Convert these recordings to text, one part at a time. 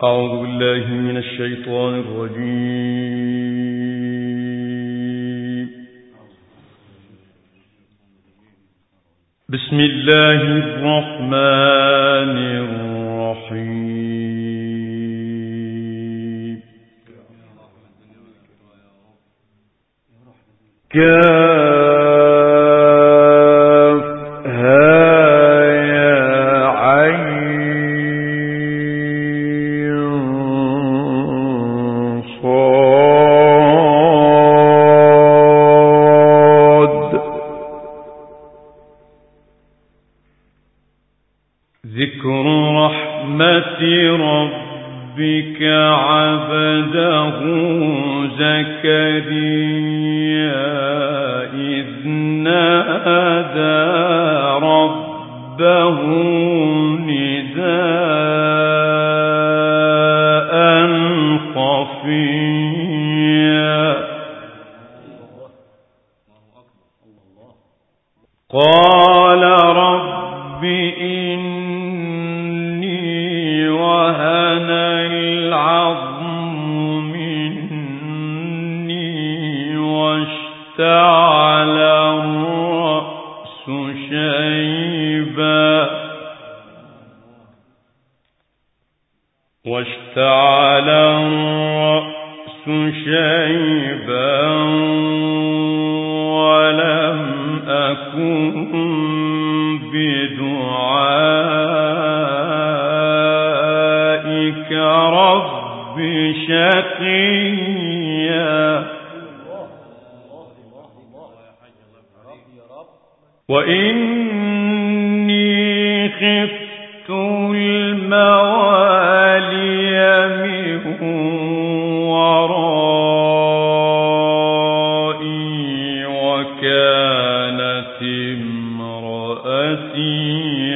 أعوذ بالله من الشيطان الرجيم. بسم الله الرحمن الرحيم. ذكر رحمة ربك عبده زكريا إذ نادى ربه نداء خفيا قال رب إني وهن العظم مني واشتعل الرأس شيبا ولم أكن بدعائك رب شقيا وإني خفت الموالي من ورائي وكانت امرأتي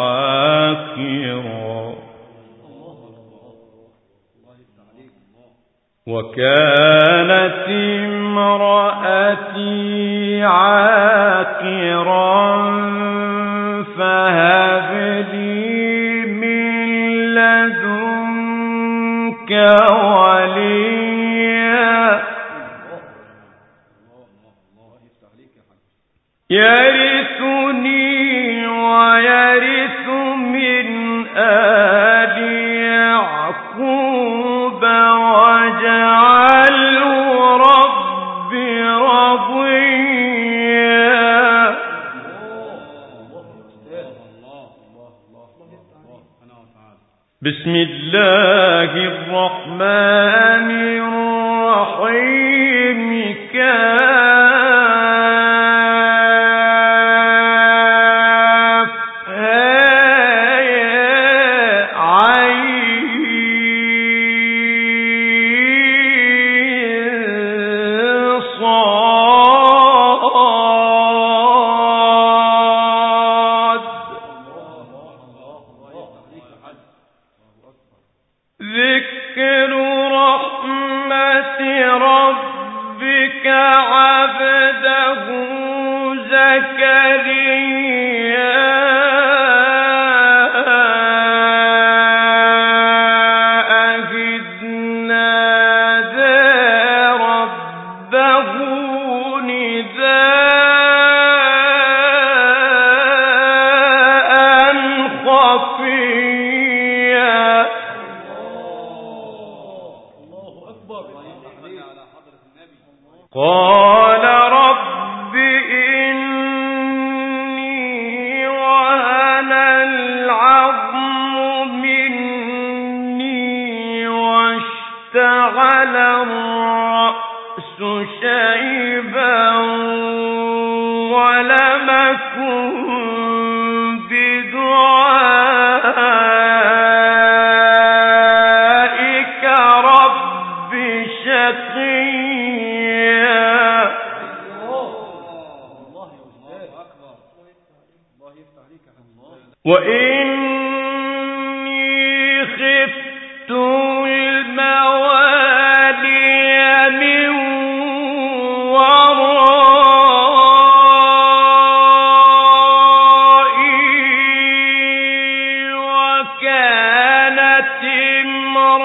عاقرا فهب لي من لدنك وليا يرثني ويرث من آل يعقوب واجعله رب رضيا بسم الله الرحمن الرحيم ذكر رحمة ربك عبده زكريا إذ نادى ربه نداء خفيا قال رب إني وهن العظم مني واشتعل الرأس شيبا ولم أكن بدعائك رب شقيا وإني خفت الموالي من ورائي وكانت امرأتي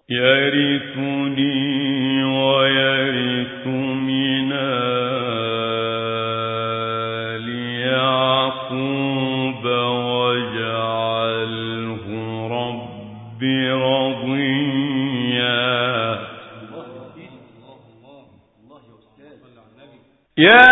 يرثني ويرث من آل يعقوب واجعله رب رضيا. يا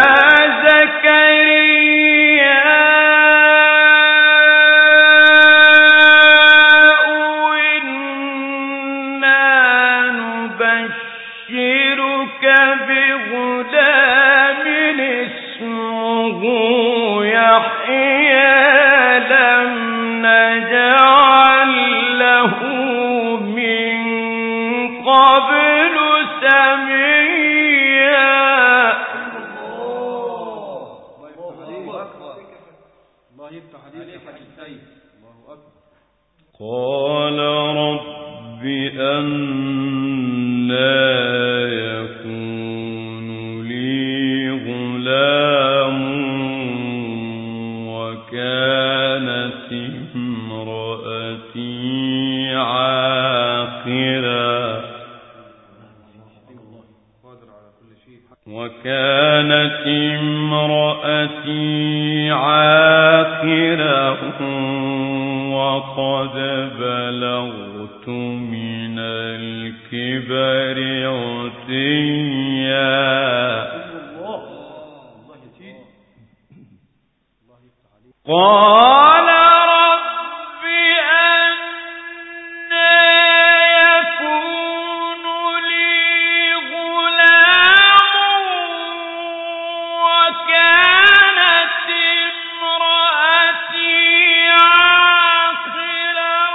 قال رب أنى يكون لي غلام وكانت امرأتي عاقرا وقد بلغت من الكبر عتيا. قال رب أنى يكون لي غلام وكانت امرأتي عاقرا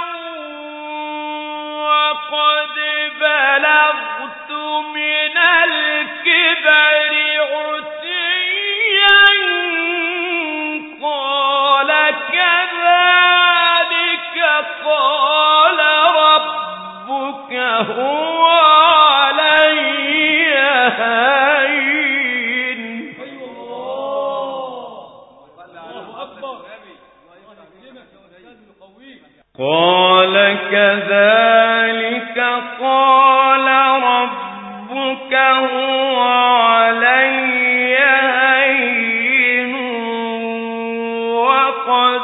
وقد بلغت من الكبر عتيا. قال كذلك قال ربك هو علي هين. قال كذلك قال ربك هو علي هين وقد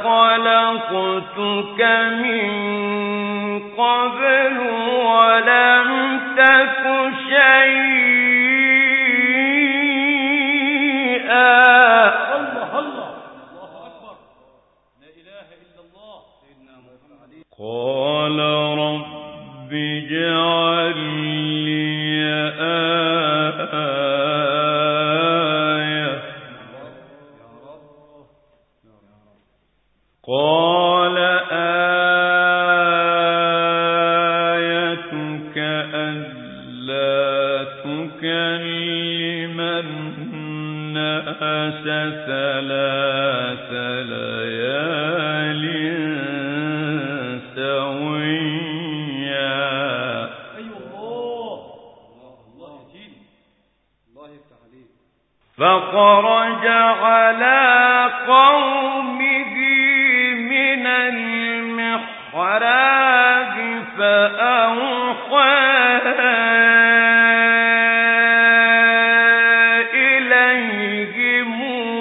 خلقتك من قبل ولم تك شيئا. قال رب اجعل لي آية. قال آيتك ألا تكلم الناس 3 ليال سويا. فخرج على قومه من المحراب فأوحى إليهم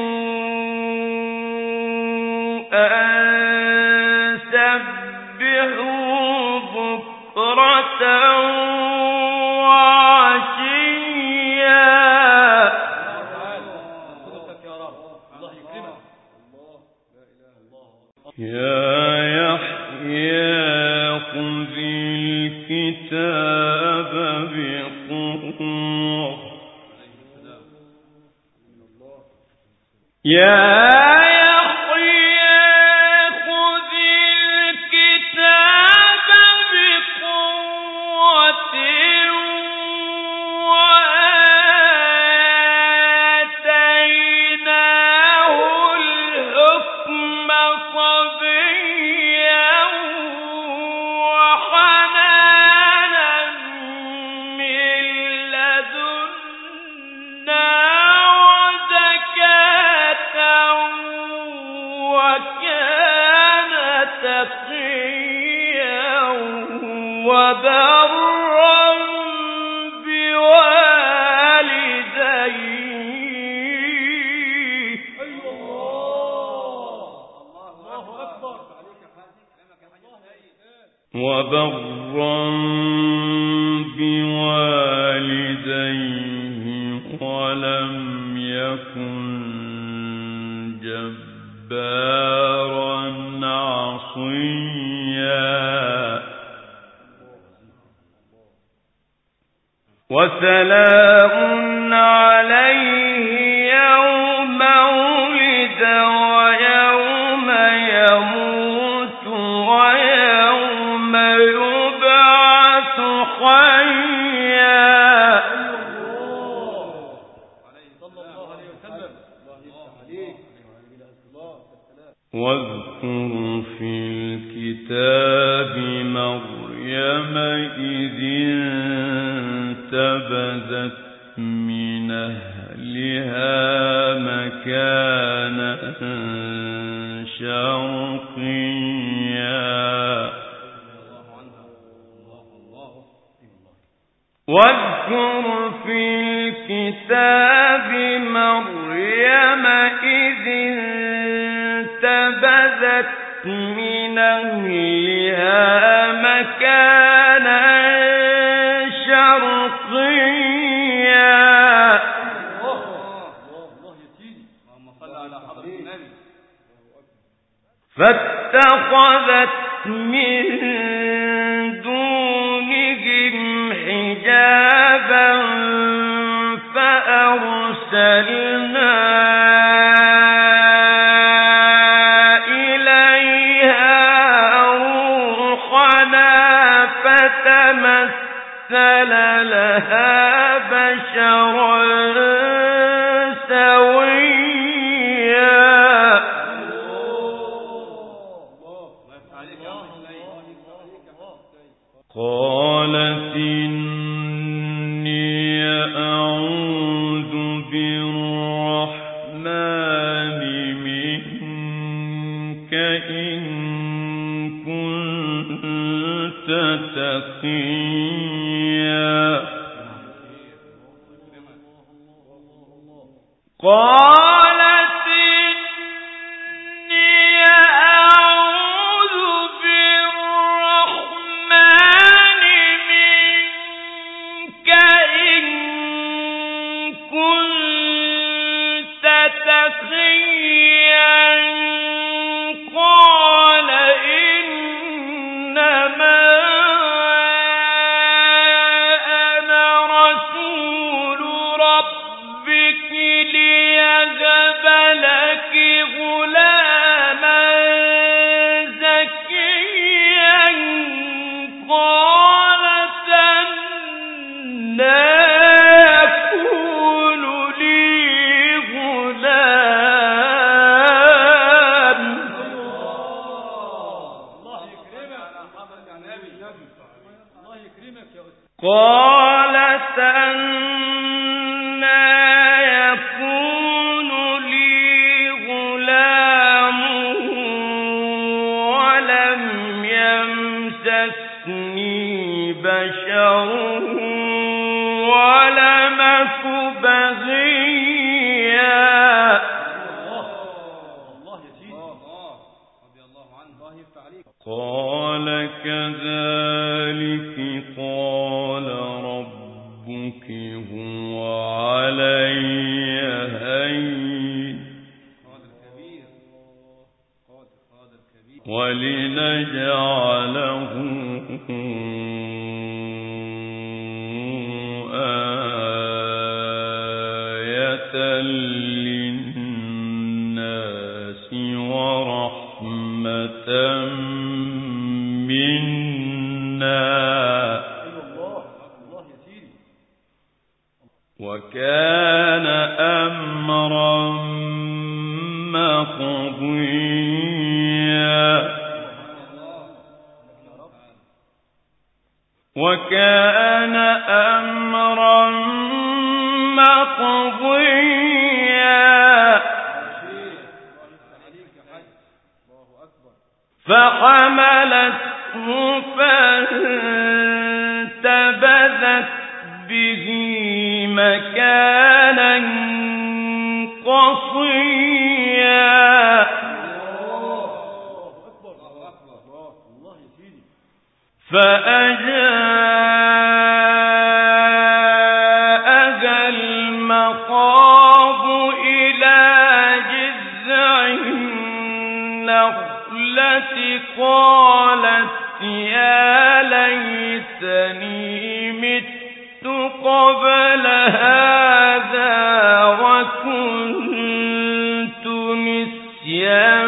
أن سبحوا بكرة وعشيا. يا يحيى خذ الكتاب بقوة. يا وبرا بوالديه. وبرا بوالديه ولم يكن جبارا عصيا. وسلام عليه يوم ولد ويوم يموت ويوم يبعث حيا. واذكر في الكتاب مريم إذ انتبذت من أهلها مكانا شرقيا. واذكر في الكتاب مريم إذ انتبذت من أهلها مكانا شرقيا. فاتخذت من دونهم حجابا فأرسلنا إليها روحنا فتمثل لها بشرا سويا. قالت إني أعوذ بالرحمن منك إن كنت تقيا. قالت إني أعوذ بالرحمن منك إن كنت تقيا. قال إنما أنا رسول ربك ليهب لك غلاما زكيا. قالت أنى يكون لي غلام قالت أنى يكون لي غلام ولم يمسسني بشر ولم أك بغيا. قال كذلك قال ربك هو علي هين ولنجعله آية للناس ورحمة منا وكان أمرا مقضيا. وكان أمرا مقضيا. فحملت فانتبذت به مكانا قصيا فأجاءها المخاض إلى جذع النخلة قالت يا ليتني مت قبل هذا وكنت نسيا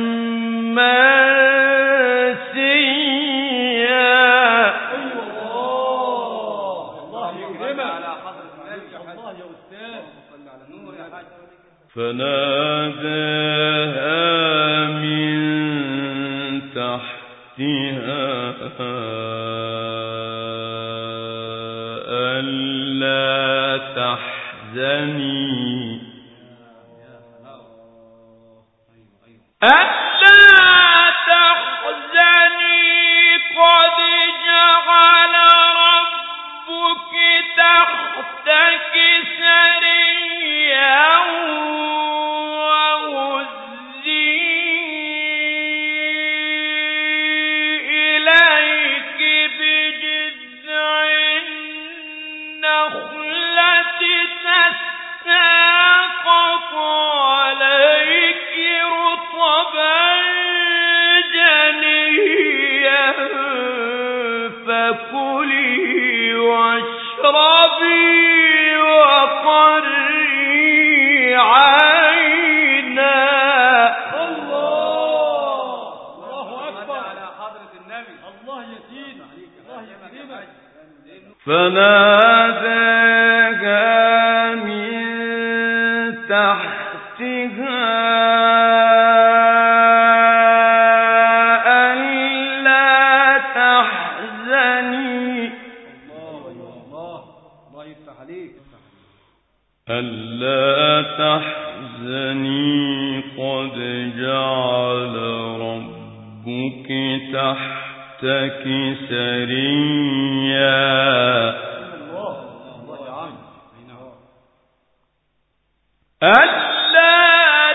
فناداها من تحتها ألا تحزني قد جعل ربك تحتك سريا فكلي واشربي وقري عينا. الله أكبر على حضرة النبي. الله يزيد الله يكرمك. فناداها من تحتها ألا تحزني قد جعل ربك تحتك سريا ألا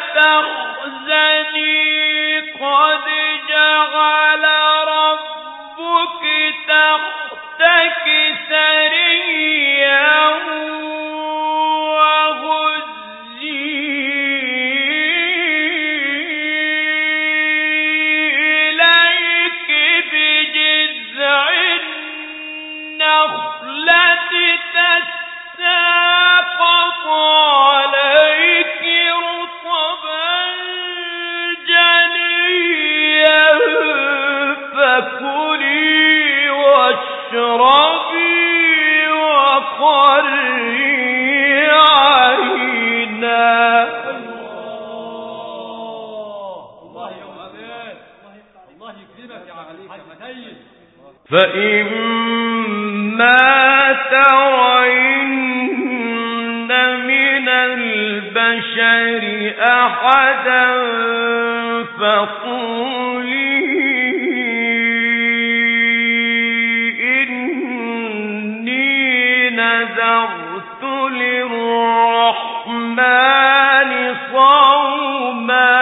تحزني قد جعل ربك تحتك سريا فكلي واشربي وقري عينا. الله يكرمك يا عليك. فإما ترين من البشر أحدا فقولي نذرت للرحمن صوما.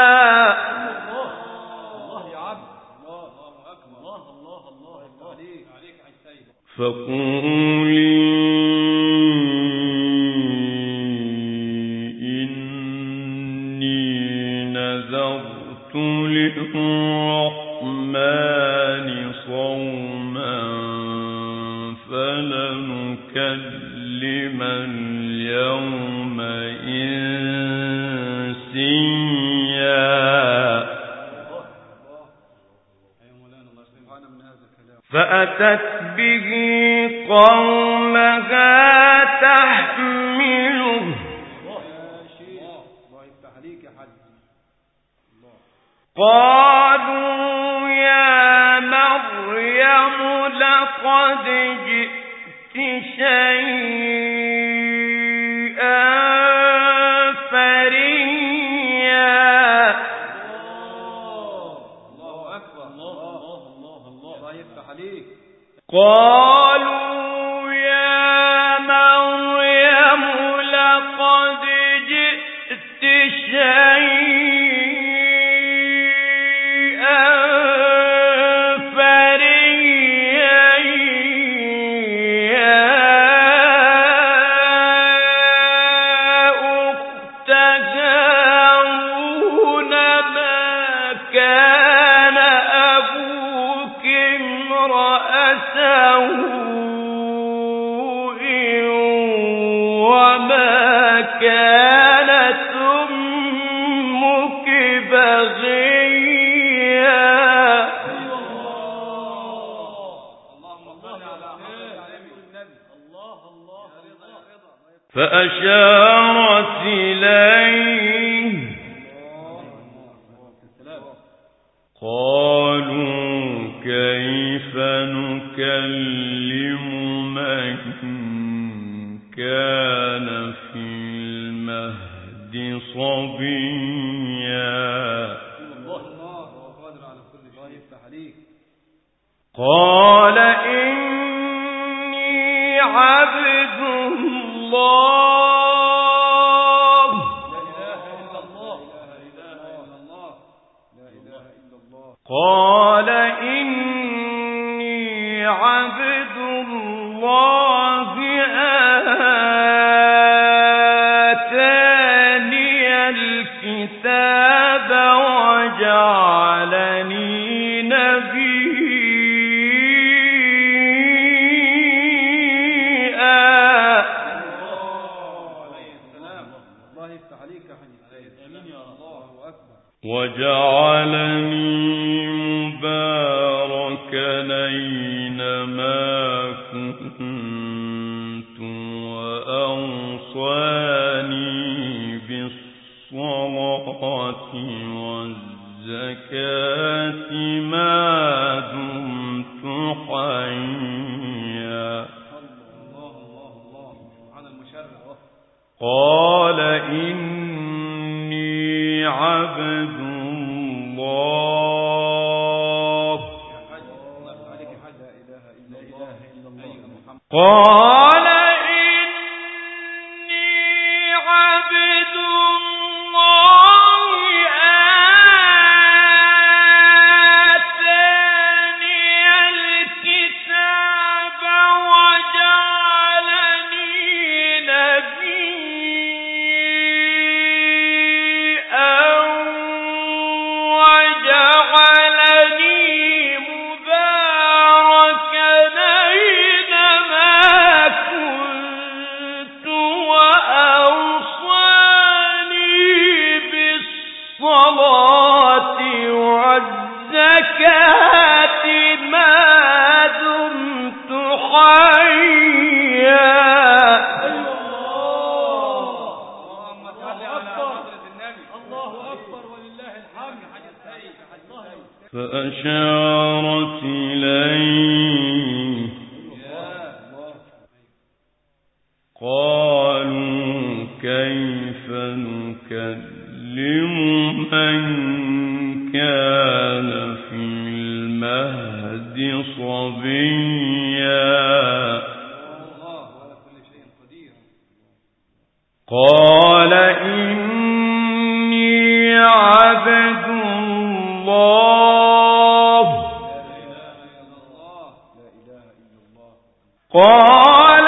الله يا عبد الله أكبر الله عليك فقولي إني نذرت للرحمن صوما فلنكلم اليوم إنسيا. فأتت به قومها تحمله قالوا يا مريم لقد جئت شيئا فريا. الله أكبر الله قالوا يا مريم لقد جئت شيئا فريا يا أخت هارون ما كان أبوك امرأ سوء وما كانت أمك بغيا. فأشارت إليه قالوا كيف نكلم من كان في المهد صبيا. قال إني عبد الله قال إني عبد الله آتاني الكتاب وجعلني نبيا. وجعلني مباركا أينما كنت وأوصاني بالصلاة والزكاة ما دمت حيا. قال إني عبد الله قال إني عبد الله آتاني الكتاب وجعلني نبيا وجعلني مباركا أينما كنت وأوصاني بالصلاة والزكاة ما دمت حيا. فأشارت إليه قالوا كيف نكلم من كان في المهد صبيا. قال إني عبد الله قال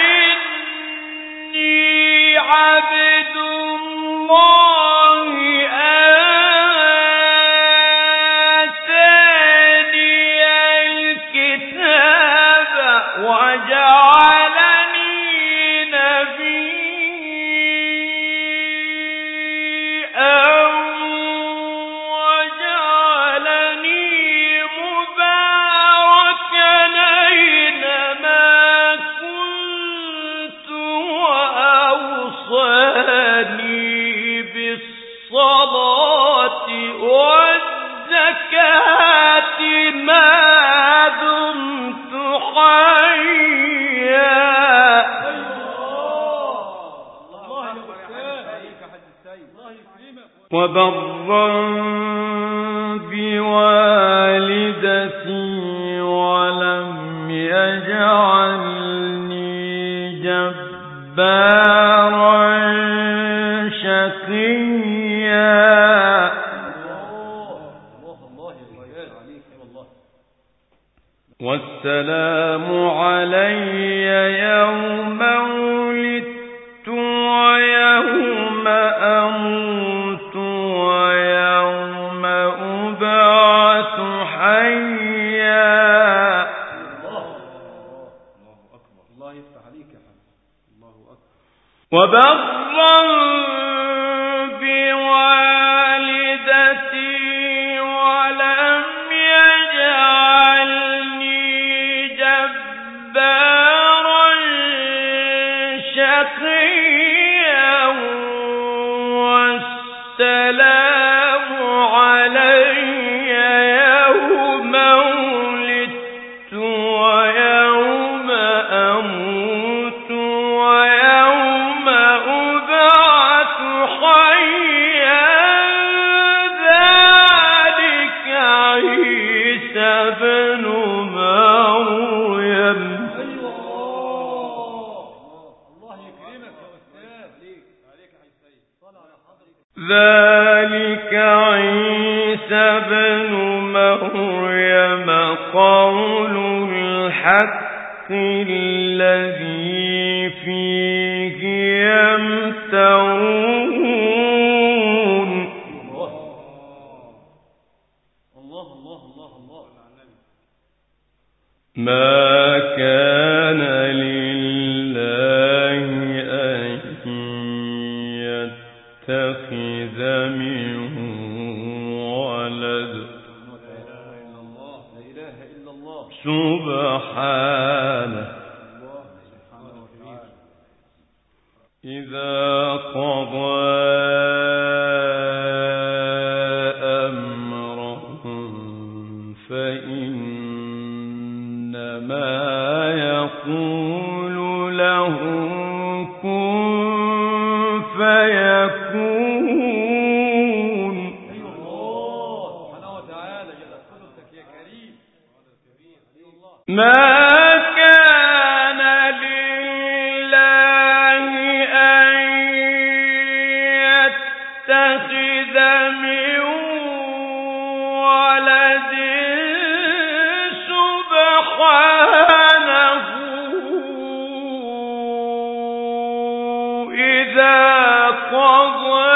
إني عبد الله آتاني الكتاب وجعلني نبيا وجعلني مباركا أينما كنت وأوصاني بالصلاة والزكاة ما دمت حيا. وبرا بوالدتي والسلام علي يوم ولدت ويوم أموت ويوم أبعث حيا. الله أكبر. الله يفتح عليك يا حبيبي. الله أكبر. وبرا بوالدتي ولم يجعلني جبارا شقيا والسلام علي يوم ولدت ويوم أموت ويوم أبعث حيا. ذلك عيسى بن مريم. الله يكرمك يا أستاذ. عليك يا سيد. صلى على حضرتك. ذلك عيسى بن مريم قول الحق الذي فيه يمترون. الله الله الله الله. ما كان لله أن يتخذ من ولد سبحانه إذا قضى أمرا فإنما يقول له كن فيكون. سبحانه وتعالى جل قدرتك يا كريم. ما كان لله أن يتخذ من ولد سبحانه إذا قضى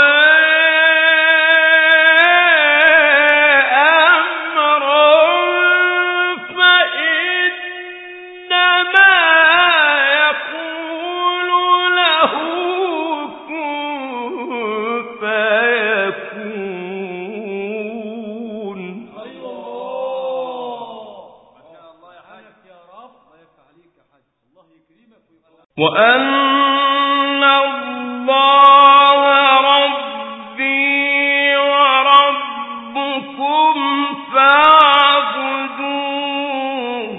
وأن الله ربي وربكم فاعبدوه.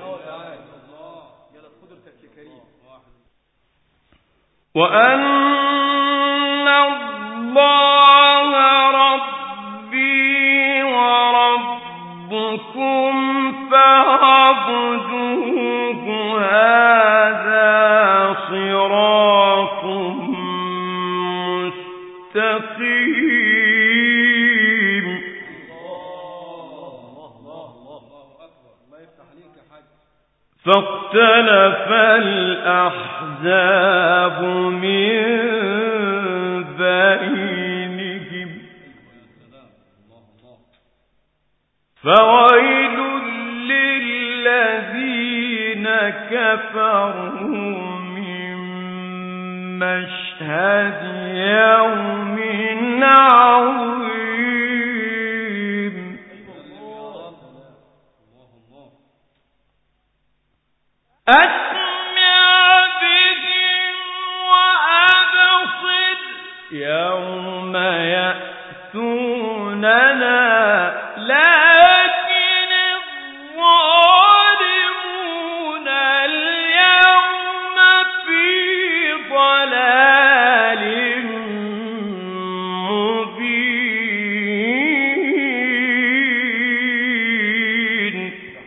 وأن الله ربي وربكم فاعبدوه. هذا صراط مستقيم. فاختلف الأحزاب من بينهم فويل للذين كفروا من مشهد يوم عظيم. أسمع بهم وأبصر يوم يأتوننا لكن الظالمون اليوم في ضلال مبين.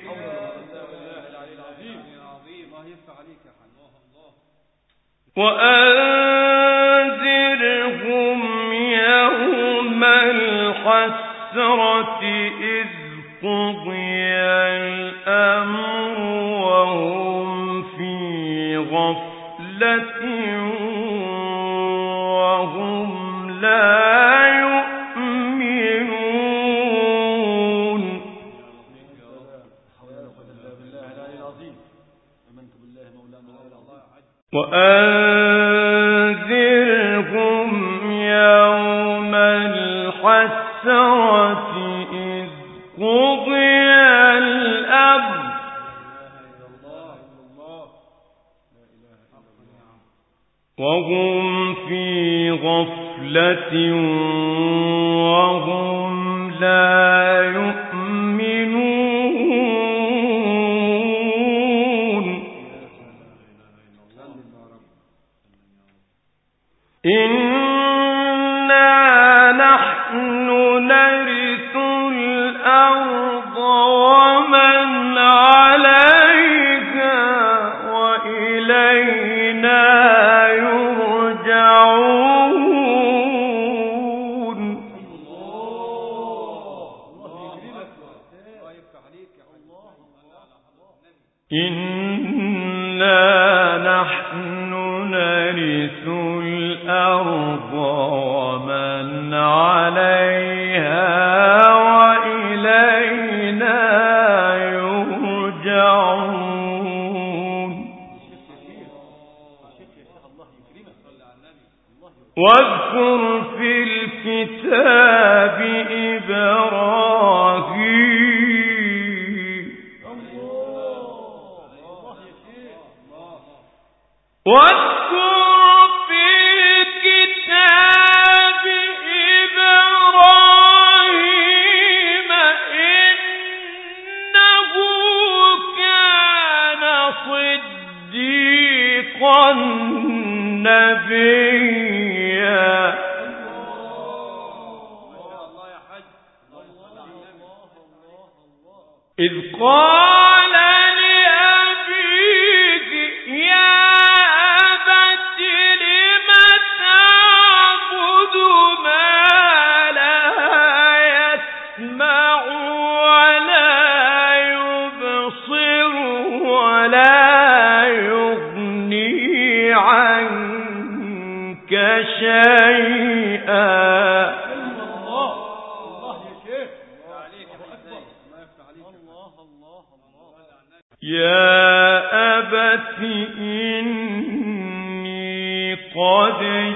وأنذرهم يوم الحسرة إذ قضي غفلة وهم لا يؤمنون وأنذرهم يوم الحسرة إذ قضي الأمر وهم في غفلة وهم لا يؤمنون إنا نحن نرث الأرض ومن عليها وإلينا يرجعون إنا نحن نرث الأرض ومن عليها وإلينا يرجعون واذكر في الكتاب إبراهيم واذكر في الكتاب إبراهيم إنه كان صديقا نبيا إذ قال لأبيه يا أبت لم تعبد ما لا يسمع ولا يبصر ولا يغني عنك شيئا يا أبت إني قد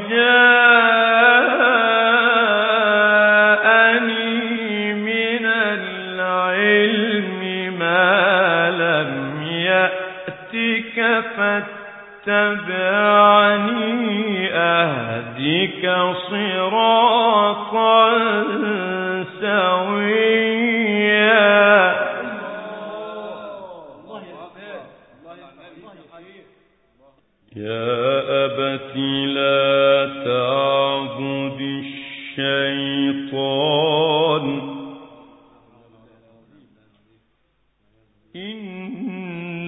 جاءني من العلم ما لم يأتك فاتبعني أهدك صراطا سويا يا أبت لا تعبد الشيطان إن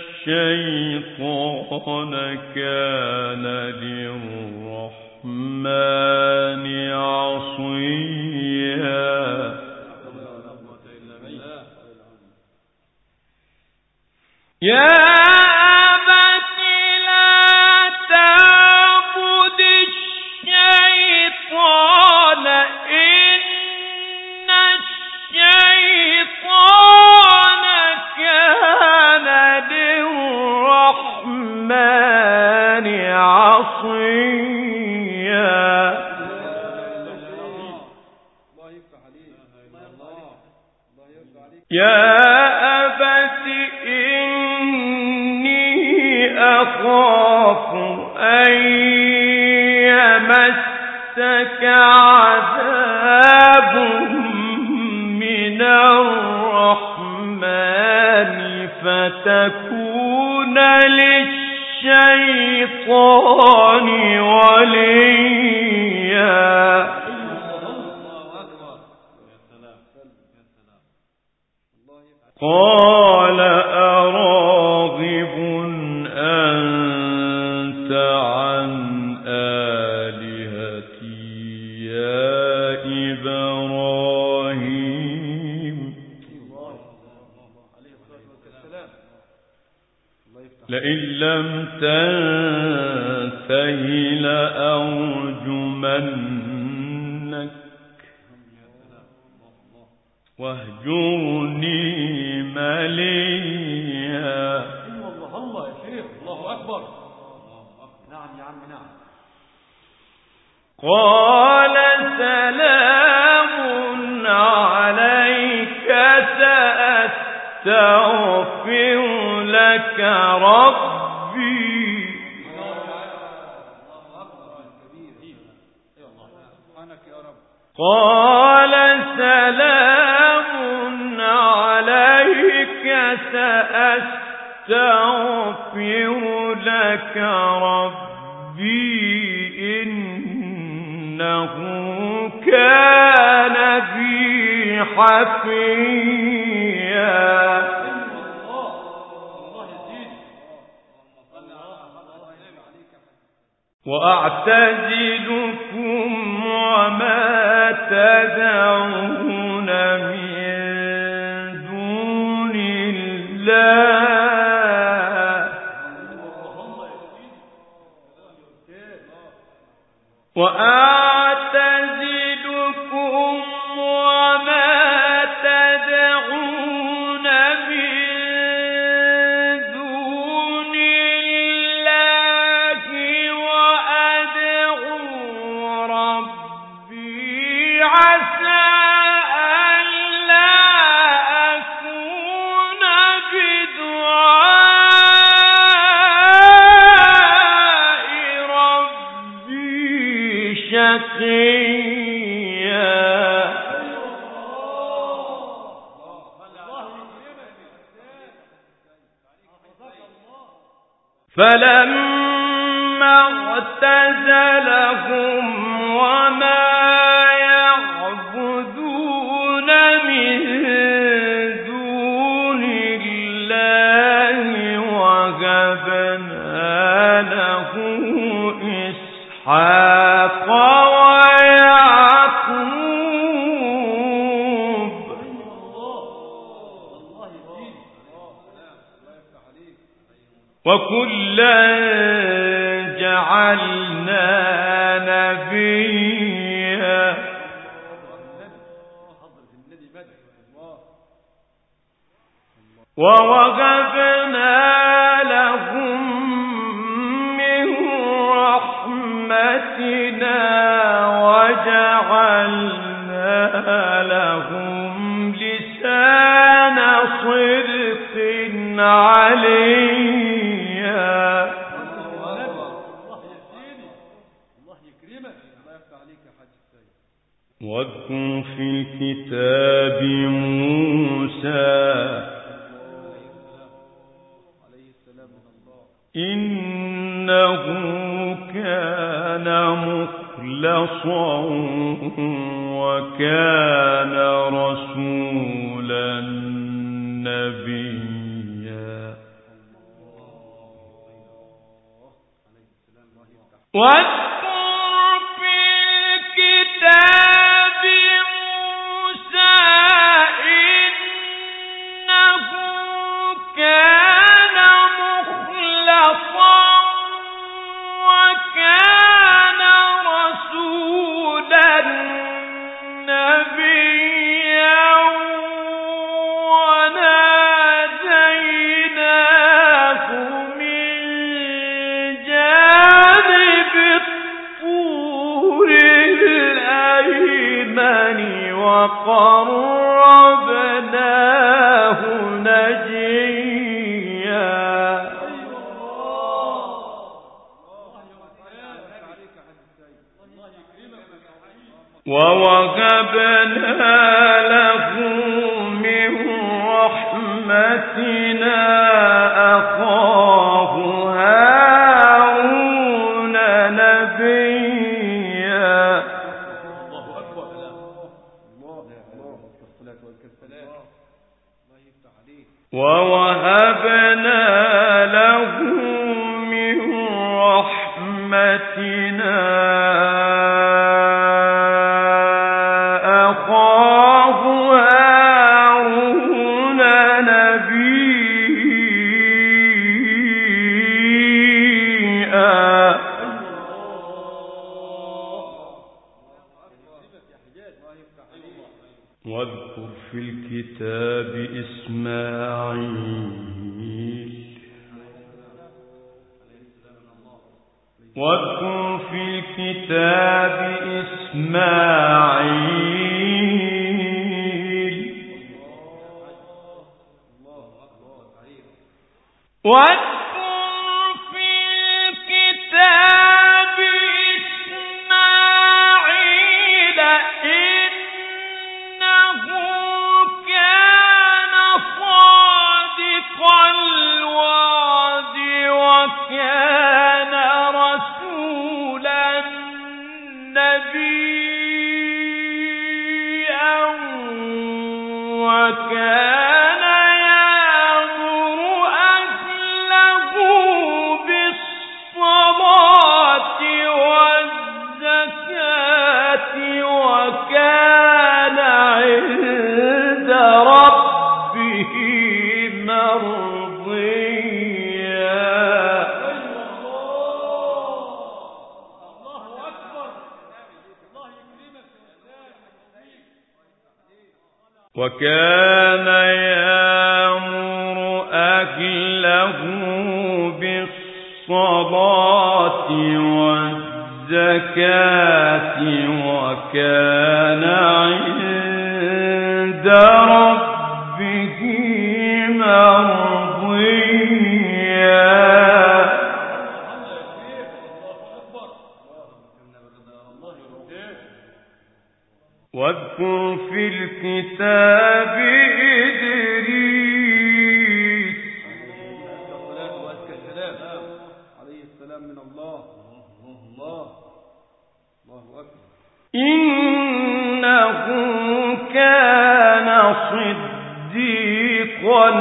الشيطان كان للرحمن عصيا يا يا أبت إني أخاف أن يمسك عذاب من الرحمن فتكون للشيطان وليا قال أراغب أنت عن آلهتي يا إبراهيم لئن لم تنته لأرجمنك واهجرني مليا. الله الله يا شيخ، الله أكبر. نعم يا عم نعم. قال سلام عليك سأستغفر لك ربي. قال سلام عليك سأستغفر لك ربي إنه كان بي حفيا. وأعتزلكم وما تدعون من دون الله وأعتزلكم وما تدعون من دون الله وأدعو ربي عسى ألا أكون بدعاء ربي شقيا. فلما اعتزلهم وما يعبدون من دون الله وهبنا له إسحاق ويعقوب وكلا جعلنا نبيا ووهبنا لهم من رحمتنا وجعلنا لهم لسان صدق عليا. واذكر في الكتاب موسى إنه كان مخلصا وكان رسولا نبيا. واذكر في الكتاب موسى إنه كان مخلصا وكان رسولا نبيا وناديناه من جانب الطور الأيمن وقربناه نجيا. ووهبنا له من رحمتنا أخاه هارون نبيا. ووهبنا له من رحمتنا أخاه هارون نبيا. إسماعيل واذكر في الكتاب إسماعيل واذكر في الكتاب إسماعيل إنه كان صادق الوعد وكان رسولا نبيا وكان يأمر أهله بالصلاة والزكاة وكان عند ربه مرضيا. وكان يأمر أهله بالصلاة والزكاة وكان عند ربه مرضيا. واذكر في الكتاب إدريس عليه السلام من الله. الله أكبر. إنه كان صديقا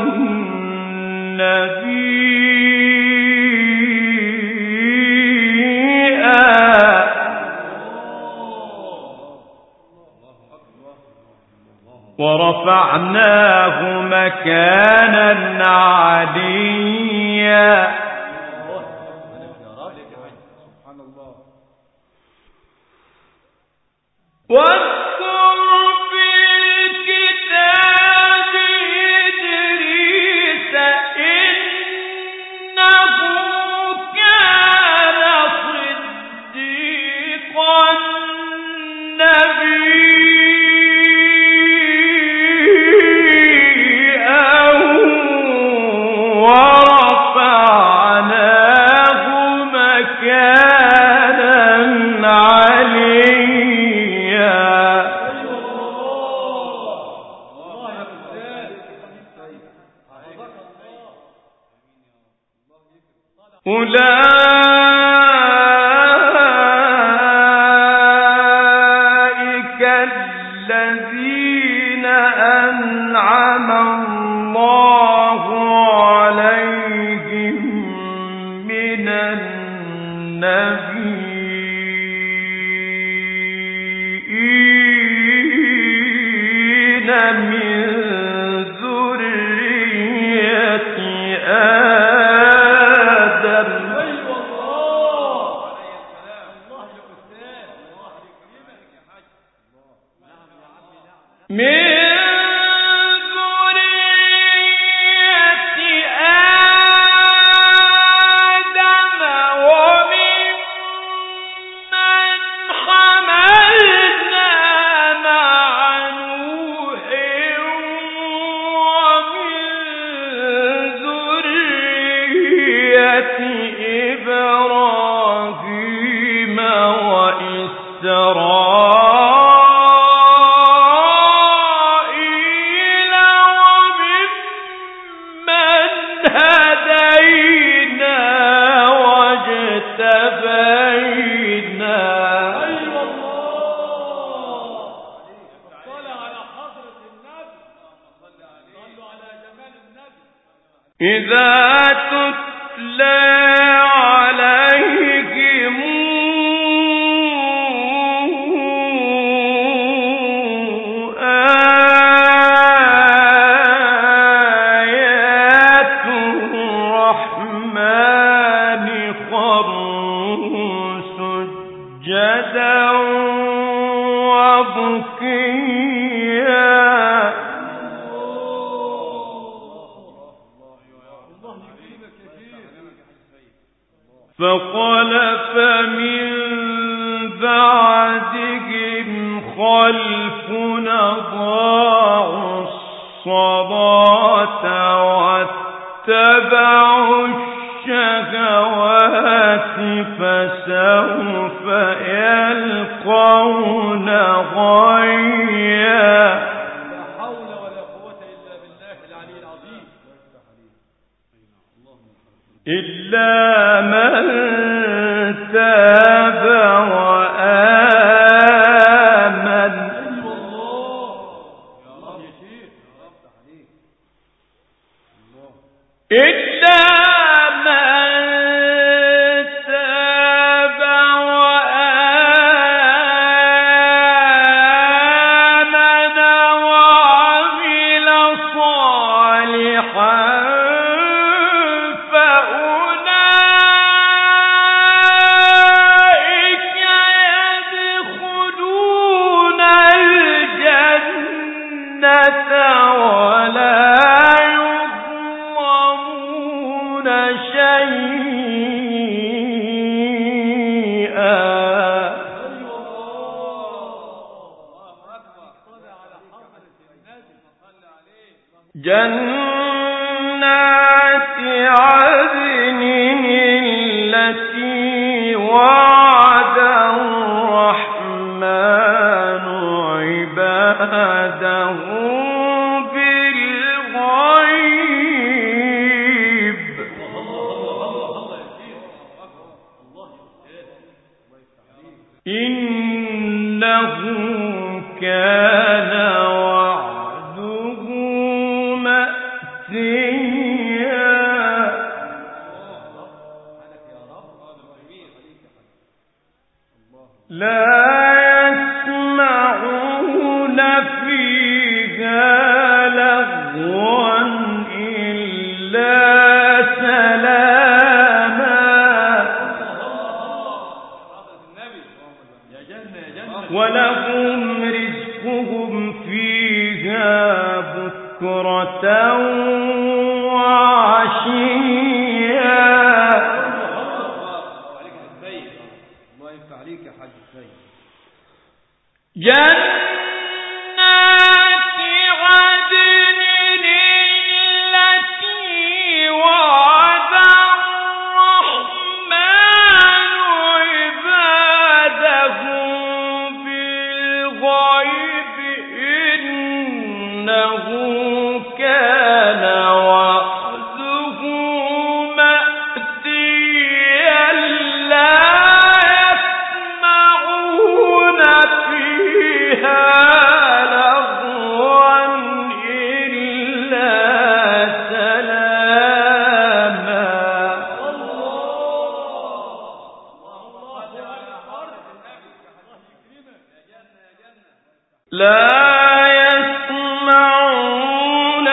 نبيا ورفعناه مكانا عليا. سبحان الله. واذكر في الكتاب إدريس إنه كان صديقا نبيا ورفعناه مكانا عليا. أولئك الذين أنعم الله عليهم من النبيين من ذرية آدم من إبراهيم وإسرائيل وممن هدينا واجتبينا. أيوة الله. صلى على حضرة النبي. صلوا على جمال النبي. إذا تتلى عليهم آيات الرحمن خروا سجدا وبكيا. فخلف من بعدهم خلف أضاعوا الصلاة واتبعوا الشهوات فسوف يلقون غيا. لا حول ولا قوة إلا بالله العلي العظيم. إلا من تاب وآمن. إلا من تاب وآمن وعمل صالحا فأولئك يدخلون الجنة ولا جنات عدن التي وعد الرحمن عباده بالغيب. إنه كان لا يسمعون فيها لغوا إلا سلاما ولهم رزقهم فيها بكرة وعشيا. جنات عدن التي وعد الرحمن عباده بالغيب. إنه كان وعده مأتيا لا يسمعون فيها لغوا إلا سلاما. لا يسمعون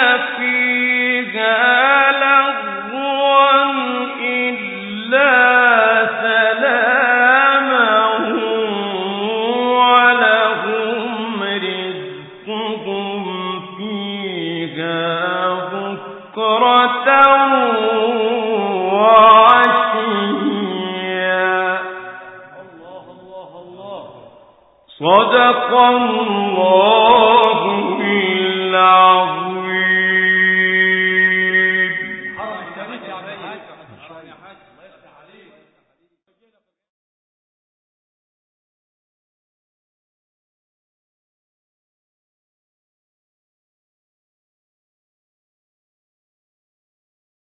فيها لغوا إلا سلاما ولهم رزقهم فيها بكرة وعشيا. صدق الله